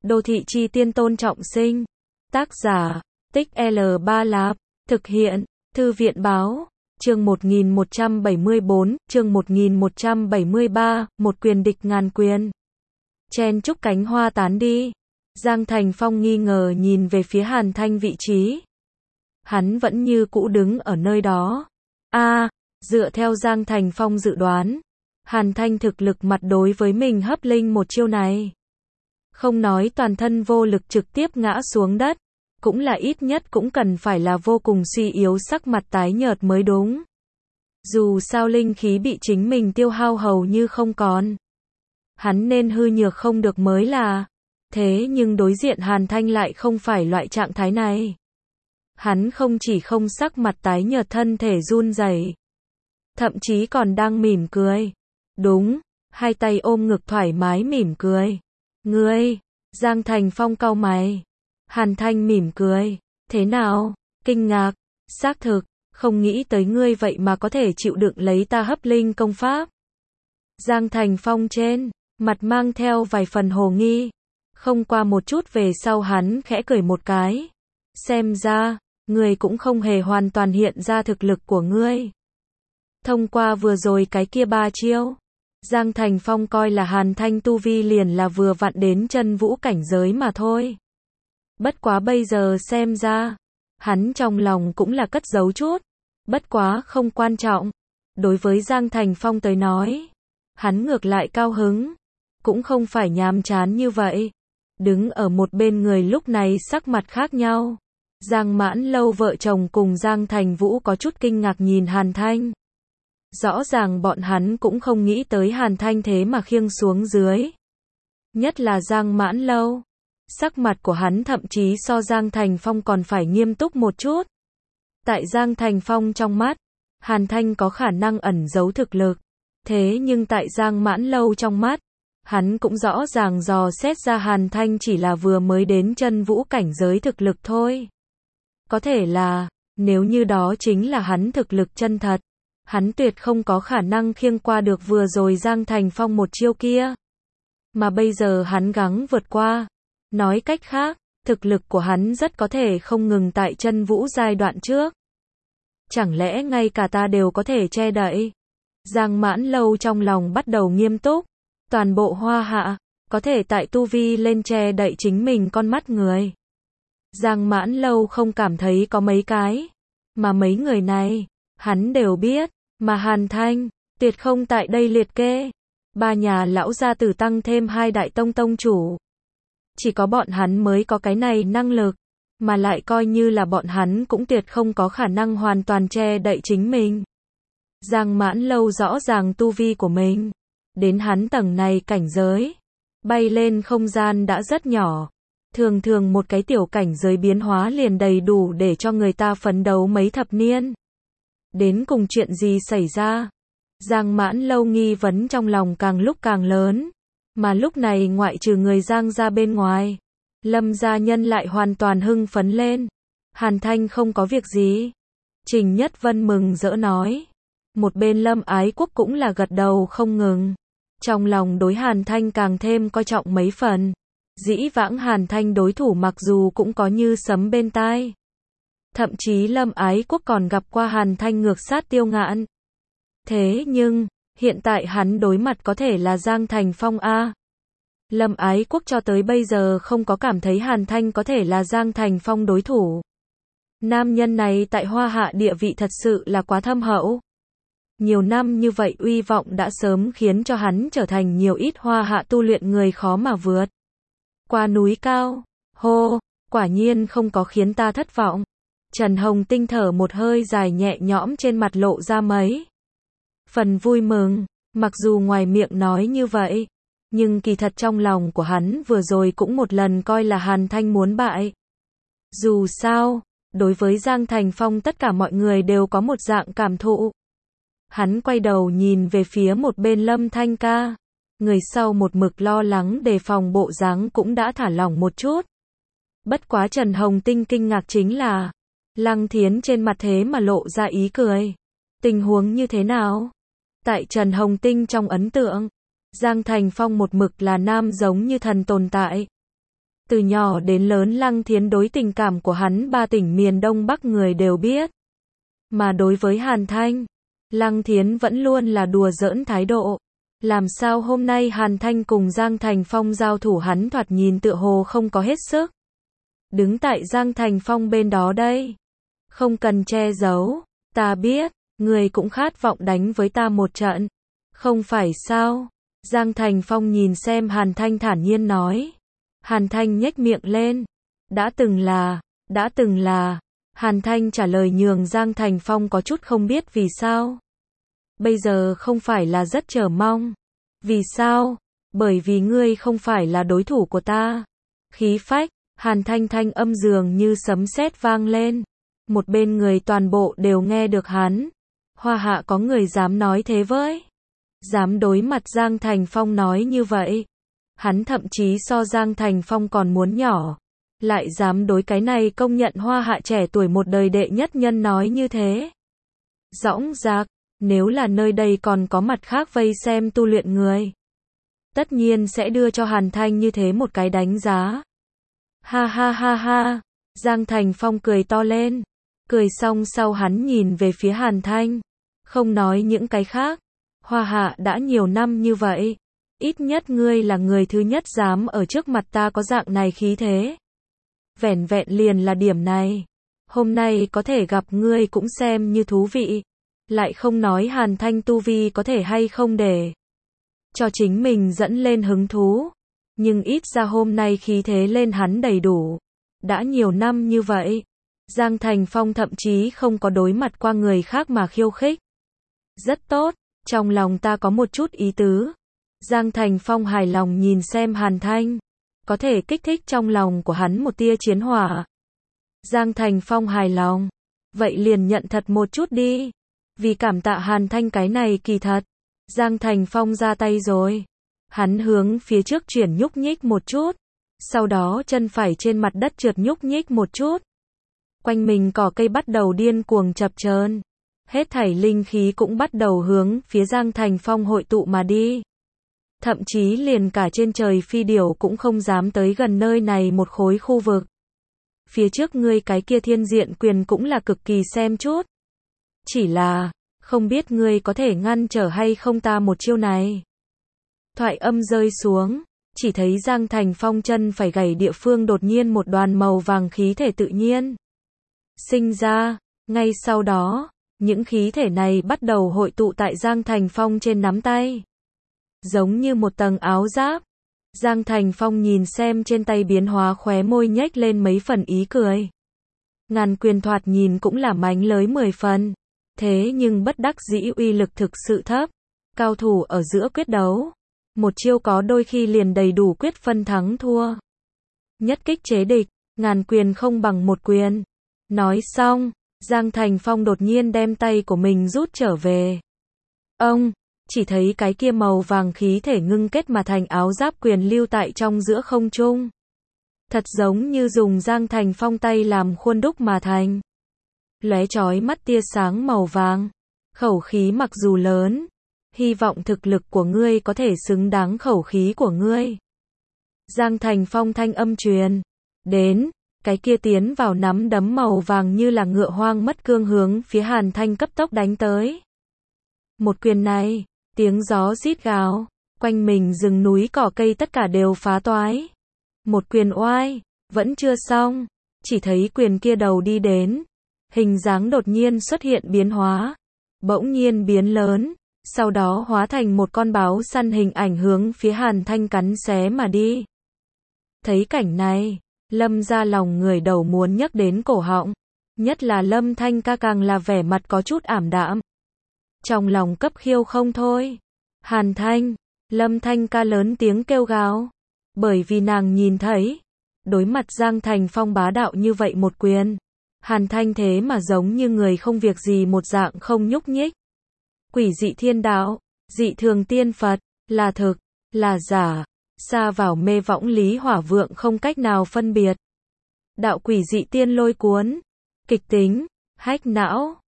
Đô thị chi tiên Tôn Trọng Sinh. Tác giả, Tích L3 Lạp. Thực hiện, Thư viện báo. Chương 1174, chương 1173, một quyền địch ngàn quyền. Chen chúc cánh hoa tán đi. Giang Thành Phong nghi ngờ nhìn về phía Hàn Thanh vị trí. Hắn vẫn như cũ đứng ở nơi đó. Dựa theo Giang Thành Phong dự đoán, Hàn Thanh thực lực mặt đối với mình hấp linh một chiêu này. Không nói toàn thân vô lực trực tiếp ngã xuống đất, cũng là ít nhất cũng cần phải là vô cùng suy yếu, sắc mặt tái nhợt mới đúng. Dù sao linh khí bị chính mình tiêu hao hầu như không còn. Hắn nên hư nhược không được mới là. Thế nhưng đối diện Hàn Thanh lại không phải loại trạng thái này. Hắn không chỉ không sắc mặt tái nhợt, thân thể run rẩy, thậm chí còn đang mỉm cười. Đúng, hai tay ôm ngực thoải mái mỉm cười. Ngươi, Giang Thành Phong cau mày. Hàn Thanh mỉm cười. Thế nào? Kinh ngạc. Xác thực, không nghĩ tới ngươi vậy mà có thể chịu đựng lấy ta hấp linh công pháp. Giang Thành Phong trên mặt mang theo vài phần hồ nghi. Không qua một chút về sau hắn khẽ cười một cái. Xem ra, ngươi cũng không hề hoàn toàn hiện ra thực lực của ngươi. Thông qua vừa rồi cái kia 3 chiêu, Giang Thành Phong coi là Hàn Thanh tu vi liền là vừa vặn đến chân vũ cảnh giới mà thôi. Bất quá bây giờ xem ra, hắn trong lòng cũng là cất giấu chút. Bất quá không quan trọng. Đối với Giang Thành Phong tới nói, hắn ngược lại cao hứng. Cũng không phải nhàm chán như vậy. Đứng ở một bên người lúc này sắc mặt khác nhau. Giang Mãn Lâu vợ chồng cùng Giang Thành Vũ có chút kinh ngạc nhìn Hàn Thanh. Rõ ràng bọn hắn cũng không nghĩ tới Hàn Thanh thế mà khiêng xuống dưới. Nhất là Giang Mãn Lâu. Sắc mặt của hắn thậm chí so Giang Thành Phong còn phải nghiêm túc một chút. Tại Giang Thành Phong trong mắt, Hàn Thanh có khả năng ẩn giấu thực lực. Thế nhưng tại Giang Mãn Lâu trong mắt, hắn cũng rõ ràng dò xét ra Hàn Thanh chỉ là vừa mới đến chân vũ cảnh giới thực lực thôi. Có thể là, nếu như đó chính là hắn thực lực chân thật, hắn tuyệt không có khả năng khiêng qua được vừa rồi Giang Thành Phong một chiêu kia. Mà bây giờ hắn gắng vượt qua. Nói cách khác, thực lực của hắn rất có thể không ngừng tại chân vũ giai đoạn trước. Chẳng lẽ ngay cả ta đều có thể che đậy? Giang Mãn Lâu trong lòng bắt đầu nghiêm túc. Toàn bộ Hoa Hạ, có thể tại tu vi lên che đậy chính mình con mắt người. Giang Mãn Lâu không cảm thấy có mấy cái. Mà mấy người này, hắn đều biết. Mà Hàn Thanh, tuyệt không tại đây liệt kê. 3 nhà lão gia tử tăng thêm 2 đại tông tông chủ. Chỉ có bọn hắn mới có cái này năng lực. Mà lại coi như là bọn hắn cũng tuyệt không có khả năng hoàn toàn che đậy chính mình. Giang Mãn Lâu rõ ràng tu vi của mình. Đến hắn tầng này cảnh giới. Bay lên không gian đã rất nhỏ. Thường thường một cái tiểu cảnh giới biến hóa liền đầy đủ để cho người ta phấn đấu mấy thập niên. Đến cùng chuyện gì xảy ra? Giang Mãn Lâu nghi vấn trong lòng càng lúc càng lớn. Mà lúc này ngoại trừ người Giang ra bên ngoài, Lâm gia nhân lại hoàn toàn hưng phấn lên. Hàn Thanh không có việc gì. Trình Nhất Vân mừng rỡ nói. Một bên Lâm Ái Quốc cũng là gật đầu không ngừng. Trong lòng đối Hàn Thanh càng thêm coi trọng mấy phần. Dĩ vãng Hàn Thanh đối thủ mặc dù cũng có như sấm bên tai. Thậm chí Lâm Ái Quốc còn gặp qua Hàn Thanh ngược sát Tiêu Ngạn. Thế nhưng, hiện tại hắn đối mặt có thể là Giang Thành Phong a. Lâm Ái Quốc cho tới bây giờ không có cảm thấy Hàn Thanh có thể là Giang Thành Phong đối thủ. Nam nhân này tại Hoa Hạ địa vị thật sự là quá thâm hậu. Nhiều năm như vậy uy vọng đã sớm khiến cho hắn trở thành nhiều ít Hoa Hạ tu luyện người khó mà vượt qua núi cao. Hô, quả nhiên không có khiến ta thất vọng. Trần Hồng Tinh thở một hơi dài nhẹ nhõm, trên mặt lộ ra mấy phần vui mừng. Mặc dù ngoài miệng nói như vậy, nhưng kỳ thật trong lòng của hắn vừa rồi cũng một lần coi là Hàn Thanh muốn bại. Dù sao, đối với Giang Thành Phong tất cả mọi người đều có một dạng cảm thụ. Hắn quay đầu nhìn về phía một bên Lâm Thanh ca. Người sau một mực lo lắng đề phòng bộ dáng cũng đã thả lỏng một chút. Bất quá Trần Hồng Tinh kinh ngạc chính là Lăng Thiến trên mặt thế mà lộ ra ý cười. Tình huống như thế nào? Tại Trần Hồng Tinh trong ấn tượng, Giang Thành Phong một mực là nam giống như thần tồn tại. Từ nhỏ đến lớn Lăng Thiến đối tình cảm của hắn 3 tỉnh miền Đông Bắc người đều biết. Mà đối với Hàn Thanh, Lăng Thiến vẫn luôn là đùa giỡn thái độ. Làm sao hôm nay Hàn Thanh cùng Giang Thành Phong giao thủ hắn thoạt nhìn tựa hồ không có hết sức. Đứng tại Giang Thành Phong bên đó đây. Không cần che giấu, ta biết, người cũng khát vọng đánh với ta một trận. Không phải sao? Giang Thành Phong nhìn xem Hàn Thanh thản nhiên nói. Hàn Thanh nhếch miệng lên. Đã từng là. Hàn Thanh trả lời nhường Giang Thành Phong có chút không biết vì sao. Bây giờ không phải là rất chờ mong. Vì sao? Bởi vì ngươi không phải là đối thủ của ta. Khí phách, Hàn Thanh thanh âm dường như sấm sét vang lên. Một bên người toàn bộ đều nghe được hắn. Hoa Hạ có người dám nói thế với. Dám đối mặt Giang Thành Phong nói như vậy. Hắn thậm chí so Giang Thành Phong còn muốn nhỏ. Lại dám đối cái này công nhận Hoa Hạ trẻ tuổi một đời đệ nhất nhân nói như thế. Dõng dạc, nếu là nơi đây còn có mặt khác vây xem tu luyện người. Tất nhiên sẽ đưa cho Hàn Thanh như thế một cái đánh giá. Ha ha ha ha, Giang Thành Phong cười to lên. Cười xong sau hắn nhìn về phía Hàn Thanh. Không nói những cái khác. Hoa Hạ đã nhiều năm như vậy. Ít nhất ngươi là người thứ nhất dám ở trước mặt ta có dạng này khí thế. Vẻn vẹn liền là điểm này. Hôm nay có thể gặp ngươi cũng xem như thú vị. Lại không nói Hàn Thanh tu vi có thể hay không để cho chính mình dẫn lên hứng thú. Nhưng ít ra hôm nay khí thế lên hắn đầy đủ. Đã nhiều năm như vậy. Giang Thành Phong thậm chí không có đối mặt qua người khác mà khiêu khích. Rất tốt, trong lòng ta có một chút ý tứ. Giang Thành Phong hài lòng nhìn xem Hàn Thanh. Có thể kích thích trong lòng của hắn một tia chiến hỏa. Giang Thành Phong hài lòng. Vậy liền nhận thật một chút đi. Vì cảm tạ Hàn Thanh cái này kỳ thật. Giang Thành Phong ra tay rồi. Hắn hướng phía trước chuyển nhúc nhích một chút. Sau đó chân phải trên mặt đất trượt nhúc nhích một chút. Quanh mình cỏ cây bắt đầu điên cuồng chập chờn. Hết thảy linh khí cũng bắt đầu hướng phía Giang Thành Phong hội tụ mà đi. Thậm chí liền cả trên trời phi điểu cũng không dám tới gần nơi này một khối khu vực. Phía trước ngươi cái kia thiên diện quyền cũng là cực kỳ xem chút. Chỉ là, không biết ngươi có thể ngăn trở hay không ta một chiêu này. Thoại âm rơi xuống, chỉ thấy Giang Thành Phong chân phải gảy địa phương đột nhiên một đoàn màu vàng khí thể tự nhiên sinh ra, ngay sau đó, những khí thể này bắt đầu hội tụ tại Giang Thành Phong trên nắm tay. Giống như một tầng áo giáp. Giang Thành Phong nhìn xem trên tay biến hóa khóe môi nhếch lên mấy phần ý cười. Ngàn quyền thoạt nhìn cũng là mánh lới 10 phần. Thế nhưng bất đắc dĩ uy lực thực sự thấp. Cao thủ ở giữa quyết đấu. Một chiêu có đôi khi liền đầy đủ quyết phân thắng thua. Nhất kích chế địch, ngàn quyền không bằng một quyền. Nói xong, Giang Thành Phong đột nhiên đem tay của mình rút trở về. Ông, chỉ thấy cái kia màu vàng khí thể ngưng kết mà thành áo giáp quyền lưu tại trong giữa không trung. Thật giống như dùng Giang Thành Phong tay làm khuôn đúc mà thành. Lóe chói mắt tia sáng màu vàng. Khẩu khí mặc dù lớn, hy vọng thực lực của ngươi có thể xứng đáng khẩu khí của ngươi. Giang Thành Phong thanh âm truyền đến, cái kia tiến vào nắm đấm màu vàng như là ngựa hoang mất cương hướng phía Hàn Thanh cấp tốc đánh tới. Một quyền này, tiếng gió rít gào, quanh mình rừng núi cỏ cây tất cả đều phá toái. Một quyền oai, vẫn chưa xong, chỉ thấy quyền kia đầu đi đến, hình dáng đột nhiên xuất hiện biến hóa, bỗng nhiên biến lớn, sau đó hóa thành một con báo săn hình ảnh hướng phía Hàn Thanh cắn xé mà đi. Thấy cảnh này, Lâm ra lòng người đầu muốn nhấc đến cổ họng, nhất là Lâm Thanh ca càng là vẻ mặt có chút ảm đạm. Trong lòng cấp khiêu không thôi. Hàn Thanh, Lâm Thanh ca lớn tiếng kêu gào, bởi vì nàng nhìn thấy, đối mặt Giang Thành Phong bá đạo như vậy một quyền, Hàn Thanh thế mà giống như người không việc gì một dạng không nhúc nhích. Quỷ dị thiên đạo, dị thường tiên Phật, là thực, là giả, xa vào mê võng lý hỏa vượng không cách nào phân biệt. Đạo quỷ dị tiên lôi cuốn, kịch tính, hách não.